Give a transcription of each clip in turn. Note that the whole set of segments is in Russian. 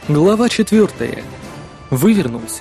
Глава 4. Вывернулся.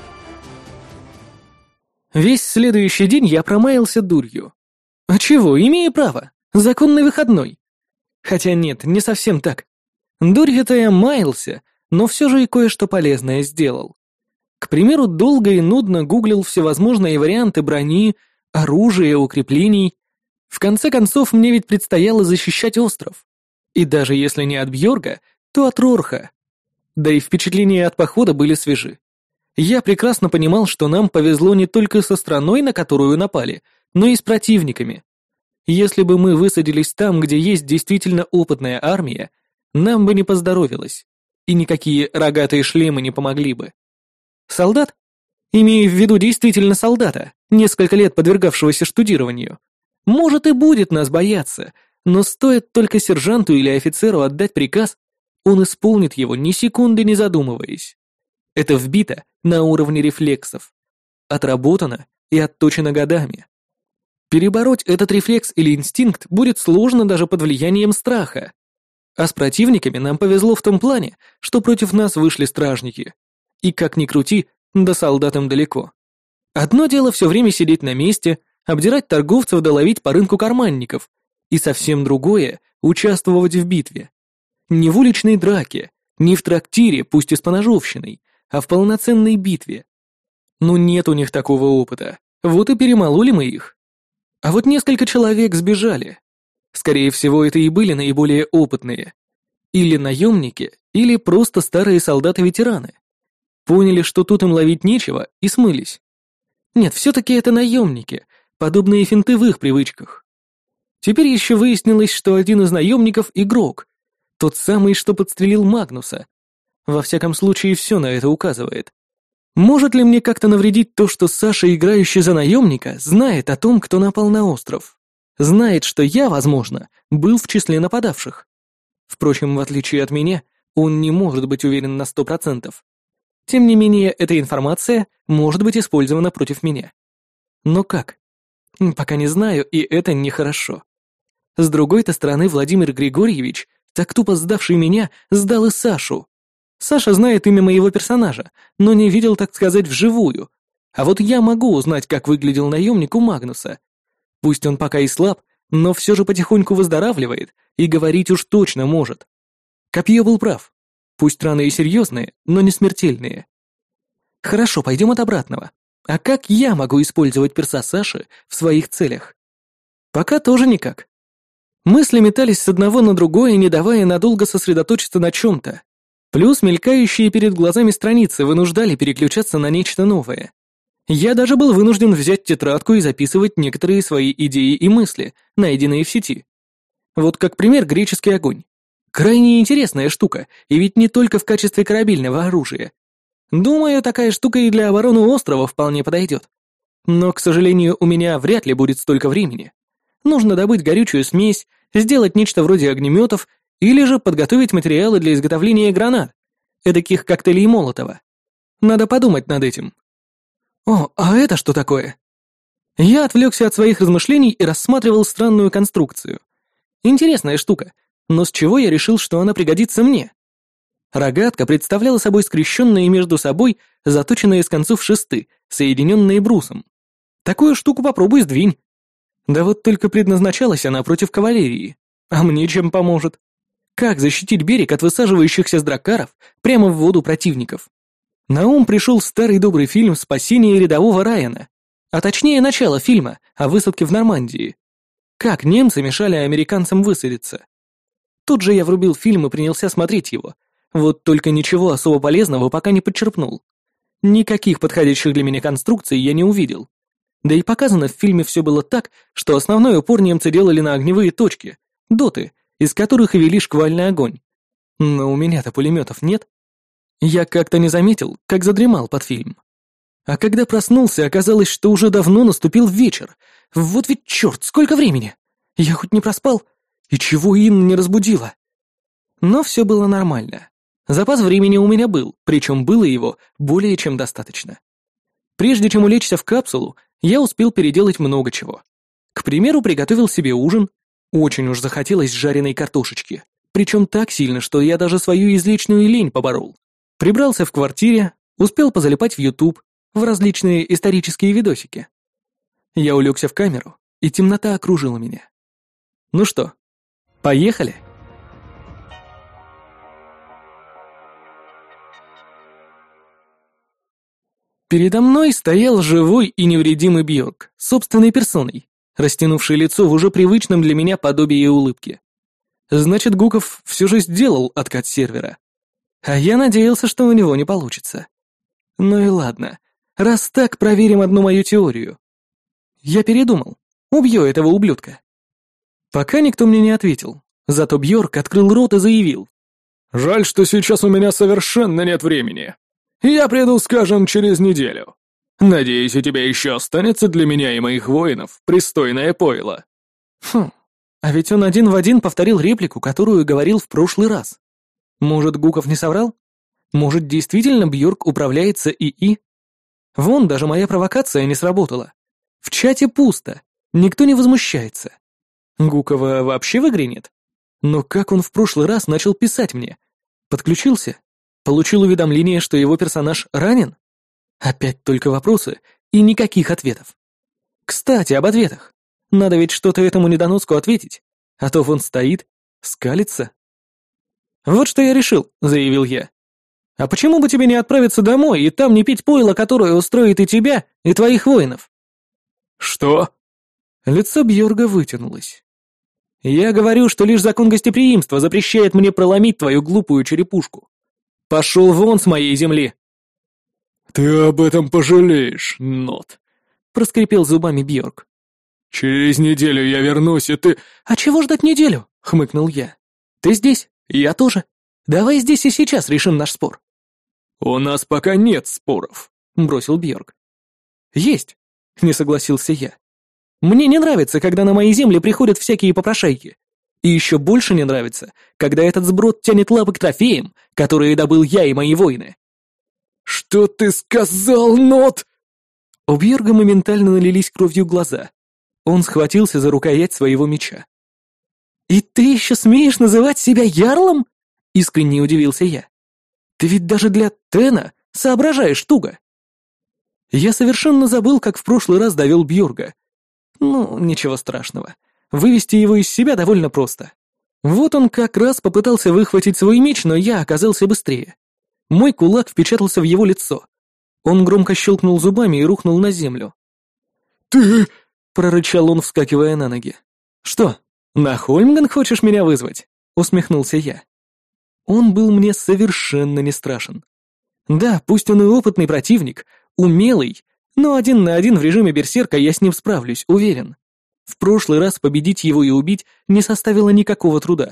Весь следующий день я промаялся дурью. А чего, имею право. Законный выходной. Хотя нет, не совсем так. Дурью-то я маялся, но все же и кое-что полезное сделал. К примеру, долго и нудно гуглил всевозможные варианты брони, оружия, укреплений. В конце концов, мне ведь предстояло защищать остров. И даже если не от Бьорга, то от Рорха. Да и впечатления от похода были свежи. Я прекрасно понимал, что нам повезло не только со страной, на которую напали, но и с противниками. Если бы мы высадились там, где есть действительно опытная армия, нам бы не поздоровилось, и никакие рогатые шлемы не помогли бы. Солдат? Имею в виду действительно солдата, несколько лет подвергавшегося штудированию. Может и будет нас бояться, но стоит только сержанту или офицеру отдать приказ, он исполнит его ни секунды не задумываясь. Это вбито на уровне рефлексов. Отработано и отточено годами. Перебороть этот рефлекс или инстинкт будет сложно даже под влиянием страха. А с противниками нам повезло в том плане, что против нас вышли стражники. И как ни крути, до солдат им далеко. Одно дело все время сидеть на месте, обдирать торговцев да ловить по рынку карманников, и совсем другое — участвовать в битве. Не в уличной драке, не в трактире, пусть и с поножовщиной, а в полноценной битве. Ну нет у них такого опыта, вот и перемололи мы их. А вот несколько человек сбежали. Скорее всего, это и были наиболее опытные. Или наемники, или просто старые солдаты-ветераны. Поняли, что тут им ловить нечего, и смылись. Нет, все-таки это наемники, подобные финты в их привычках. Теперь еще выяснилось, что один из наемников — игрок, тот самый, что подстрелил Магнуса. Во всяком случае, все на это указывает. Может ли мне как-то навредить то, что Саша, играющий за наемника, знает о том, кто напал на остров? Знает, что я, возможно, был в числе нападавших. Впрочем, в отличие от меня, он не может быть уверен на 100%. Тем не менее, эта информация может быть использована против меня. Но как? Пока не знаю, и это нехорошо. С другой-то стороны, Владимир Григорьевич, так тупо сдавший меня, сдал и Сашу. Саша знает имя моего персонажа, но не видел, так сказать, вживую. А вот я могу узнать, как выглядел наемник у Магнуса. Пусть он пока и слаб, но все же потихоньку выздоравливает и говорить уж точно может. Копье был прав. Пусть раны и серьезные, но не смертельные. Хорошо, пойдем от обратного. А как я могу использовать перса Саши в своих целях? Пока тоже никак. Мысли метались с одного на другое, не давая надолго сосредоточиться на чем-то. Плюс мелькающие перед глазами страницы вынуждали переключаться на нечто новое. Я даже был вынужден взять тетрадку и записывать некоторые свои идеи и мысли, найденные в сети. Вот как пример греческий огонь. Крайне интересная штука, и ведь не только в качестве корабельного оружия. Думаю, такая штука и для обороны острова вполне подойдет. Но, к сожалению, у меня вряд ли будет столько времени. Нужно добыть горючую смесь, сделать нечто вроде огнеметов или же подготовить материалы для изготовления гранат, эдаких коктейлей Молотова. Надо подумать над этим. О, а это что такое? Я отвлекся от своих размышлений и рассматривал странную конструкцию. Интересная штука, но с чего я решил, что она пригодится мне? Рогатка представляла собой скрещенные между собой заточенные с концов шесты, соединенные брусом. Такую штуку попробуй сдвинь. Да вот только предназначалась она против кавалерии. А мне чем поможет? Как защитить берег от высаживающихся с дракаров прямо в воду противников? На ум пришел старый добрый фильм «Спасение рядового Райана», а точнее начало фильма о высадке в Нормандии. Как немцы мешали американцам высадиться. Тут же я врубил фильм и принялся смотреть его. Вот только ничего особо полезного пока не подчерпнул. Никаких подходящих для меня конструкций я не увидел. Да и показано в фильме все было так, что основной упор немцы делали на огневые точки, доты, из которых и вели шквальный огонь. Но у меня-то пулеметов нет. Я как-то не заметил, как задремал под фильм. А когда проснулся, оказалось, что уже давно наступил вечер. Вот ведь черт, сколько времени! Я хоть не проспал? И чего Инна не разбудила? Но все было нормально. Запас времени у меня был, причем было его более чем достаточно. Прежде чем улечься в капсулу, я успел переделать много чего. К примеру, приготовил себе ужин. Очень уж захотелось жареной картошечки. Причем так сильно, что я даже свою излечную лень поборол. Прибрался в квартире, успел позалипать в YouTube, в различные исторические видосики. Я улегся в камеру, и темнота окружила меня. Ну что, поехали? Передо мной стоял живой и невредимый Бьорк, собственной персоной, растянувший лицо в уже привычном для меня подобии улыбки. Значит, Гуков все же сделал откат сервера. А я надеялся, что у него не получится. Ну и ладно, раз так, проверим одну мою теорию. Я передумал, убью этого ублюдка. Пока никто мне не ответил, зато Бьорк открыл рот и заявил. «Жаль, что сейчас у меня совершенно нет времени. Я приду, скажем, через неделю. Надеюсь, у тебя еще останется для меня и моих воинов пристойное пойло». А ведь он один в один повторил реплику, которую говорил в прошлый раз. Может, Гуков не соврал? Может, действительно Бьорк управляется ИИ? Вон, даже моя провокация не сработала. В чате пусто, никто не возмущается. Гукова вообще в игре нет? Но как он в прошлый раз начал писать мне? Подключился? Получил уведомление, что его персонаж ранен? Опять только вопросы и никаких ответов. Кстати, об ответах. Надо ведь что-то этому недоноску ответить, а то он стоит, скалится. «Вот что я решил», — заявил я. «А почему бы тебе не отправиться домой и там не пить пойло, которое устроит и тебя, и твоих воинов?» «Что?» Лицо Бьорга вытянулось. «Я говорю, что лишь закон гостеприимства запрещает мне проломить твою глупую черепушку. Пошел вон с моей земли!» «Ты об этом пожалеешь, Нот», — проскрипел зубами Бьорк. «Через неделю я вернусь, и ты...» «А чего ждать неделю?» — хмыкнул я. «Ты здесь, я тоже. Давай здесь и сейчас решим наш спор». «У нас пока нет споров», — бросил Бьорк. «Есть», — не согласился я. «Мне не нравится, когда на мои земли приходят всякие попрошайки. И еще больше не нравится, когда этот сброд тянет лапы к трофеям, которые добыл я и мои воины». «Что ты сказал, Нот?» У Бьорга моментально налились кровью глаза. Он схватился за рукоять своего меча. «И ты еще смеешь называть себя ярлом?» — искренне удивился я. «Ты ведь даже для Тена соображаешь туго». Я совершенно забыл, как в прошлый раз довел Бьорга. Ну, ничего страшного. Вывести его из себя довольно просто. Вот он как раз попытался выхватить свой меч, но я оказался быстрее. Мой кулак впечатался в его лицо. Он громко щелкнул зубами и рухнул на землю. «Ты...» — прорычал он, вскакивая на ноги. «Что, на Хольмган хочешь меня вызвать?» — усмехнулся я. Он был мне совершенно не страшен. Да, пусть он и опытный противник, умелый, но 1 на 1 в режиме берсерка я с ним справлюсь, уверен. В прошлый раз победить его и убить не составило никакого труда.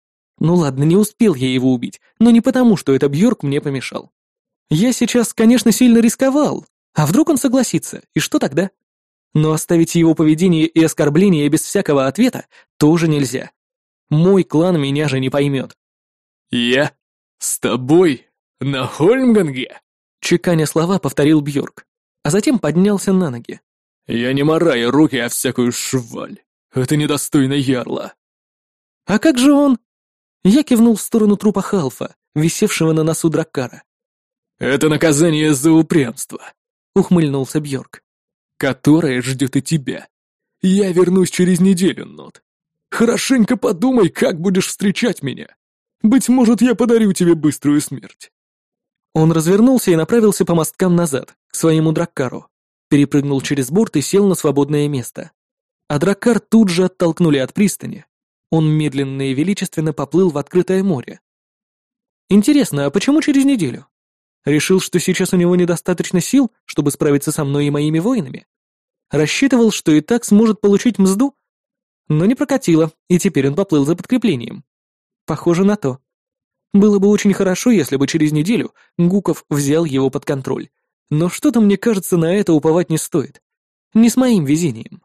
Ну ладно, не успел я его убить, но не потому, что это Бьорк мне помешал. Я сейчас, конечно, сильно рисковал, а вдруг он согласится, и что тогда? Но оставить его поведение и оскорбление без всякого ответа тоже нельзя. Мой клан меня же не поймет. «Я? С тобой? На Хольмганге?» Чеканя слова, повторил Бьорк, а затем поднялся на ноги. «Я не мораю руки о всякую шваль. Это недостойно ярла». «А как же он?» Я кивнул в сторону трупа Халфа, висевшего на носу Драккара. «Это наказание за упрямство», — ухмыльнулся Бьорк. «Которое ждет и тебя. Я вернусь через неделю, Нот. Хорошенько подумай, как будешь встречать меня. Быть может, я подарю тебе быструю смерть». Он развернулся и направился по мосткам назад, к своему Драккару. Перепрыгнул через борт и сел на свободное место. А Драккар тут же оттолкнули от пристани. Он медленно и величественно поплыл в открытое море. Интересно, а почему через неделю? Решил, что сейчас у него недостаточно сил, чтобы справиться со мной и моими воинами? Рассчитывал, что и так сможет получить мзду? Но не прокатило, и теперь он поплыл за подкреплением. Похоже на то. Было бы очень хорошо, если бы через неделю Гуков взял его под контроль. Но что-то, мне кажется, на это уповать не стоит. Не с моим везением.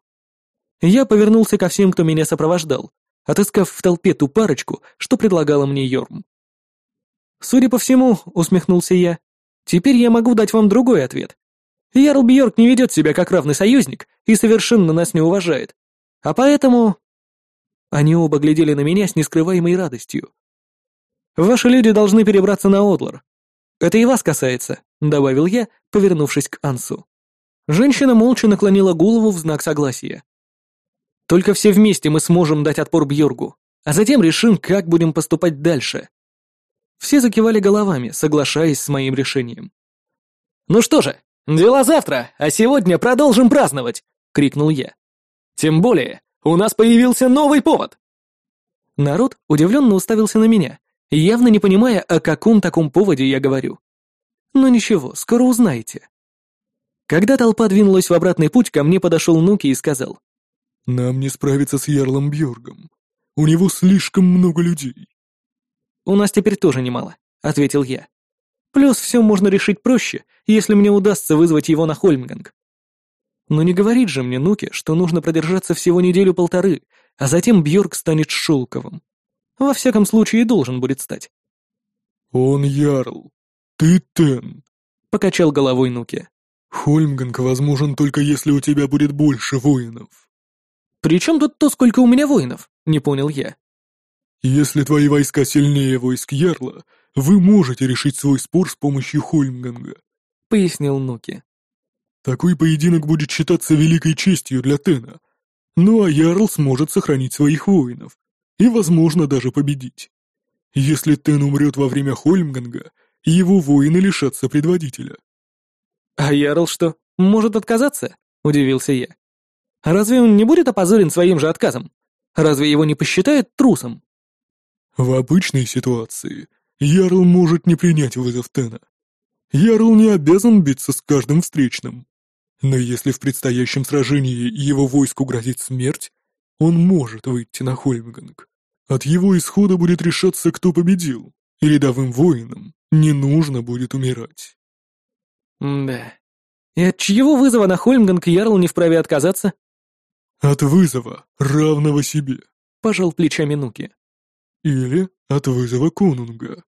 Я повернулся ко всем, кто меня сопровождал, отыскав в толпе ту парочку, что предлагала мне Йорм. «Судя по всему», — усмехнулся я, — «теперь я могу дать вам другой ответ. Ярл Бьорк не ведет себя как равный союзник и совершенно нас не уважает. А поэтому...» Они оба глядели на меня с нескрываемой радостью. «Ваши люди должны перебраться на Одлар. Это и вас касается», — добавил я, повернувшись к Ансу. Женщина молча наклонила голову в знак согласия. «Только все вместе мы сможем дать отпор Бьоргу, а затем решим, как будем поступать дальше». Все закивали головами, соглашаясь с моим решением. «Ну что же, дела завтра, а сегодня продолжим праздновать!» — крикнул я. «Тем более, у нас появился новый повод!» Народ удивленно уставился на меня, явно не понимая, о каком таком поводе я говорю. Но ничего, скоро узнаете. Когда толпа двинулась в обратный путь, ко мне подошел Нуки и сказал: «Нам не справиться с Ярлом Бьоргом. У него слишком много людей». «У нас теперь тоже немало», — ответил я. «Плюс все можно решить проще, если мне удастся вызвать его на Хольмганг». Но не говорит же мне Нуки, что нужно продержаться всего неделю-полторы, а затем Бьорк станет шелковым. Во всяком случае, должен будет стать. «Он Ярл. Ты Тен», — покачал головой Нуки. «Хольмганг возможен только если у тебя будет больше воинов». «При чем тут то, сколько у меня воинов?» — не понял я. «Если твои войска сильнее войск Ярла, вы можете решить свой спор с помощью Хольмганга», — пояснил Нуки. «Такой поединок будет считаться великой честью для Тена. Ну а Ярл сможет сохранить своих воинов и, возможно, даже победить. Если Тен умрет во время Хольмганга, его воины лишатся предводителя». «А Ярл что, может отказаться?» — удивился я. «Разве он не будет опозорен своим же отказом? Разве его не посчитают трусом?» В обычной ситуации Ярл может не принять вызов Тена. Ярл не обязан биться с каждым встречным. Но если в предстоящем сражении его войску грозит смерть, он может выйти на Хольмганг. От его исхода будет решаться, кто победил, и рядовым воинам не нужно будет умирать. Да. И от чьего вызова на Хольмганг Ярл не вправе отказаться? От вызова, равного себе, пожал плечами Нуки. Или от вызова конунга.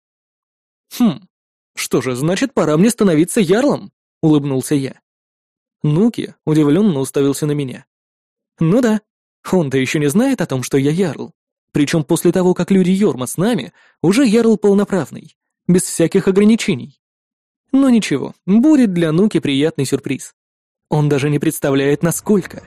Что же, значит, пора мне становиться ярлом, улыбнулся я. Нуки удивленно уставился на меня. Ну да, он-то еще не знает о том, что я ярл. Причем после того, как люди Йорма с нами, уже ярл полноправный, без всяких ограничений. Но ничего, будет для Нуки приятный сюрприз. Он даже не представляет, насколько.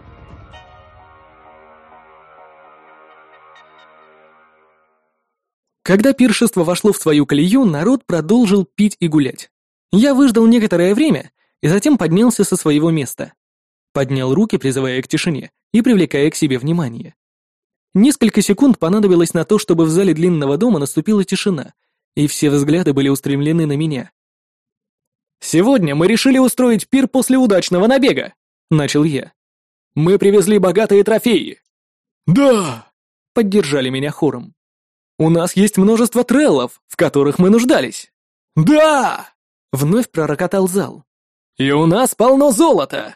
Когда пиршество вошло в свою колею, народ продолжил пить и гулять. Я выждал некоторое время и затем поднялся со своего места. Поднял руки, призывая к тишине и привлекая к себе внимание. Несколько секунд понадобилось на то, чтобы в зале длинного дома наступила тишина, и все взгляды были устремлены на меня. «Сегодня мы решили устроить пир после удачного набега», — начал я. «Мы привезли богатые трофеи». «Да!» — поддержали меня хором. «У нас есть множество треллов, в которых мы нуждались». «Да!» — вновь пророкотал зал. «И у нас полно золота!»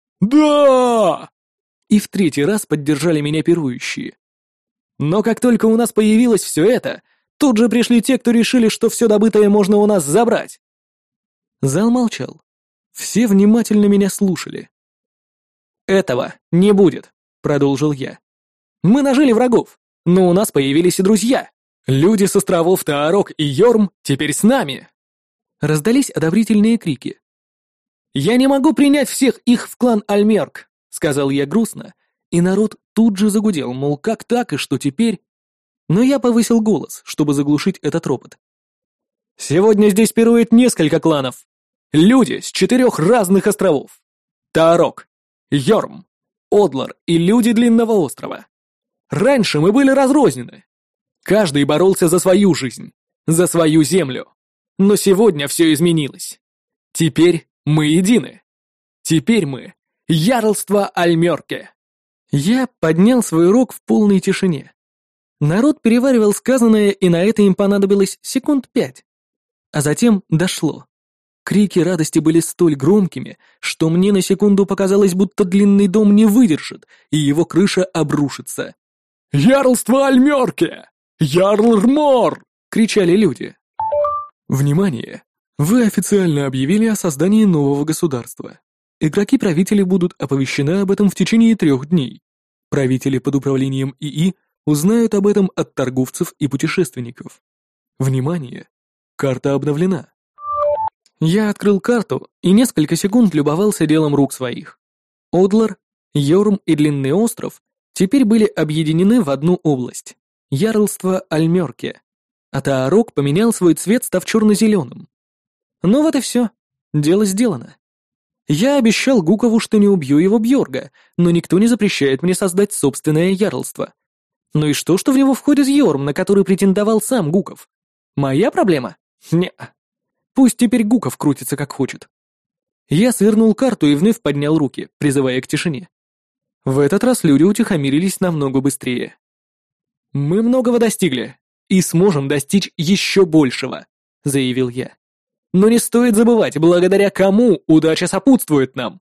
«Да!» И в третий раз поддержали меня пирующие. Но как только у нас появилось все это, тут же пришли те, кто решили, что все добытое можно у нас забрать. Зал молчал. Все внимательно меня слушали. «Этого не будет», — продолжил я. «Мы нажили врагов, но у нас появились и друзья. Люди с островов Таарок и Йорм теперь с нами». Раздались одобрительные крики. «Я не могу принять всех их в клан Альмерк», — сказал я грустно, и народ тут же загудел, мол, как так и что теперь? Но я повысил голос, чтобы заглушить этот ропот. «Сегодня здесь пирует несколько кланов. Люди с 4 разных островов. Таарок, Йорм, Одлар и люди Длинного острова. Раньше мы были разрознены. Каждый боролся за свою жизнь, за свою землю. Но сегодня все изменилось. Теперь мы едины. Теперь мы — Ярлство Альмерке». Я поднял свой рог в полной тишине. Народ переваривал сказанное, и на это им понадобилось секунд 5. А затем дошло. Крики радости были столь громкими, что мне на секунду показалось, будто длинный дом не выдержит, и его крыша обрушится. «Ярлство Альмерке! Ярлрмор!» — кричали люди. Внимание! Вы официально объявили о создании нового государства. Игроки-правители будут оповещены об этом в течение 3 дней. Правители под управлением ИИ узнают об этом от торговцев и путешественников. Внимание! Карта обновлена. Я открыл карту и несколько секунд любовался делом рук своих. Одлар, Йорм и Длинный остров теперь были объединены в одну область — Ярлство Альмёрке, а Таарок поменял свой цвет, став черно-зеленым. Ну вот и все. Дело сделано. Я обещал Гукову, что не убью его Бьорга, но никто не запрещает мне создать собственное ярлство. Ну и что в него входит Йорм, на который претендовал сам Гуков? Моя проблема? Не-а. Пусть теперь Гуков крутится как хочет. Я свернул карту и вновь поднял руки, призывая к тишине. В этот раз люди утихомирились намного быстрее. «Мы многого достигли и сможем достичь еще большего», — заявил я. «Но не стоит забывать, благодаря кому удача сопутствует нам».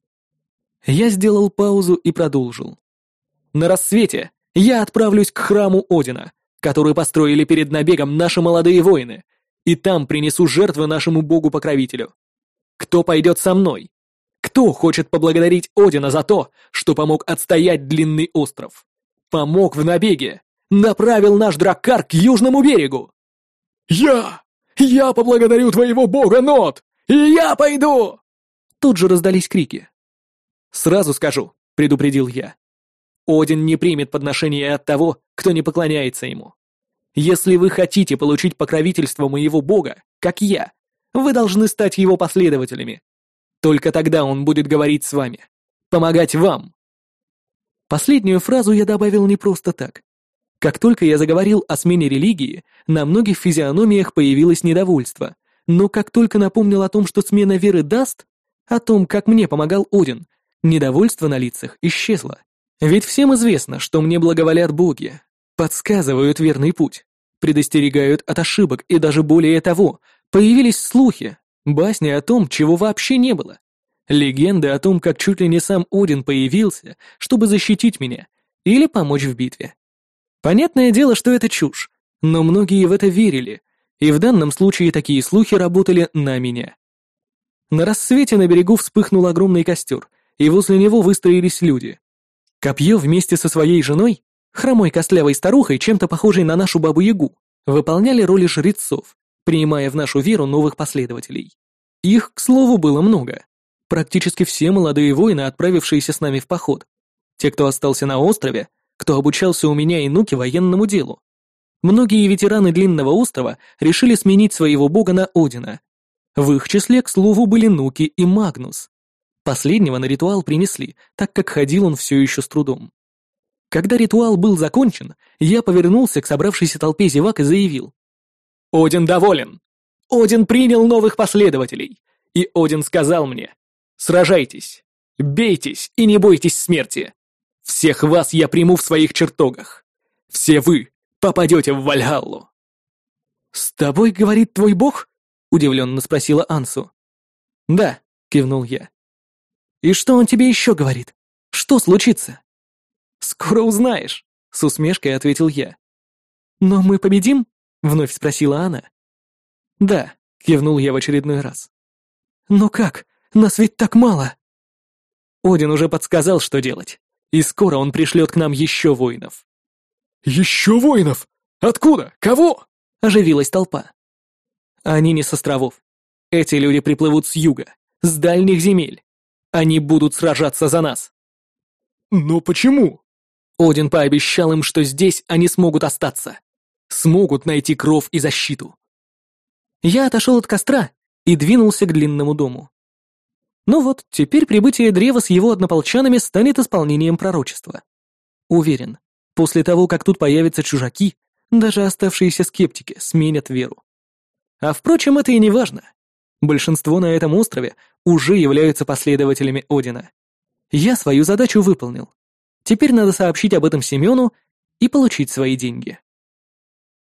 Я сделал паузу и продолжил. «На рассвете я отправлюсь к храму Одина, который построили перед набегом наши молодые воины, и там принесу жертвы нашему богу-покровителю. Кто пойдет со мной? Кто хочет поблагодарить Одина за то, что помог отстоять Длинный остров? Помог в набеге, направил наш драккар к южному берегу?» «Я! Я поблагодарю твоего бога, Нот! И я пойду!» Тут же раздались крики. «Сразу скажу», — предупредил я. «Один не примет подношения от того, кто не поклоняется ему. Если вы хотите получить покровительство моего бога, как я, вы должны стать его последователями. Только тогда он будет говорить с вами, помогать вам». Последнюю фразу я добавил не просто так. Как только я заговорил о смене религии, на многих физиономиях появилось недовольство, но как только напомнил о том, что смена веры даст, о том, как мне помогал Один, недовольство на лицах исчезло. Ведь всем известно, что мне благоволят боги, подсказывают верный путь, предостерегают от ошибок и даже более того, появились слухи, басни о том, чего вообще не было. Легенды о том, как чуть ли не сам Один появился, чтобы защитить меня или помочь в битве. Понятное дело, что это чушь, но многие в это верили, и в данном случае такие слухи работали на меня. На рассвете на берегу вспыхнул огромный костер, и возле него выстроились люди. Копье вместе со своей женой, хромой костлявой старухой, чем-то похожей на нашу бабу-ягу, выполняли роли жрецов, принимая в нашу веру новых последователей. Их, к слову, было много. Практически все молодые воины, отправившиеся с нами в поход. Те, кто остался на острове, кто обучался у меня и Нуки военному делу. Многие ветераны Длинного острова решили сменить своего бога на Одина. В их числе, к слову, были Нуки и Магнус. Последнего на ритуал принесли, так как ходил он все еще с трудом. Когда ритуал был закончен, я повернулся к собравшейся толпе зевак и заявил: «Один доволен! Один принял новых последователей! И Один сказал мне: сражайтесь, бейтесь и не бойтесь смерти! Всех вас я приму в своих чертогах! Все вы попадете в Вальгаллу!» «С тобой говорит твой бог?» — удивленно спросила Ансу. «Да», — кивнул я. «И что он тебе еще говорит? Что случится?» «Скоро узнаешь», — с усмешкой ответил я. «Но мы победим?» — вновь спросила она. «Да», — кивнул я в очередной раз. «Но как? Нас ведь так мало!» Один уже подсказал, что делать, и скоро он пришлет к нам еще воинов. «Еще воинов? Откуда? Кого?» — оживилась толпа. «Они не с островов. Эти люди приплывут с юга, с дальних земель. Они будут сражаться за нас». «Но почему?» Один пообещал им, что здесь они смогут остаться. Смогут найти кров и защиту. Я отошел от костра и двинулся к длинному дому. Ну вот, теперь прибытие древа с его однополчанами станет исполнением пророчества. Уверен, после того, как тут появятся чужаки, даже оставшиеся скептики сменят веру. А впрочем, это и не важно. Большинство на этом острове уже являются последователями Одина. Я свою задачу выполнил. Теперь надо сообщить об этом Семену и получить свои деньги.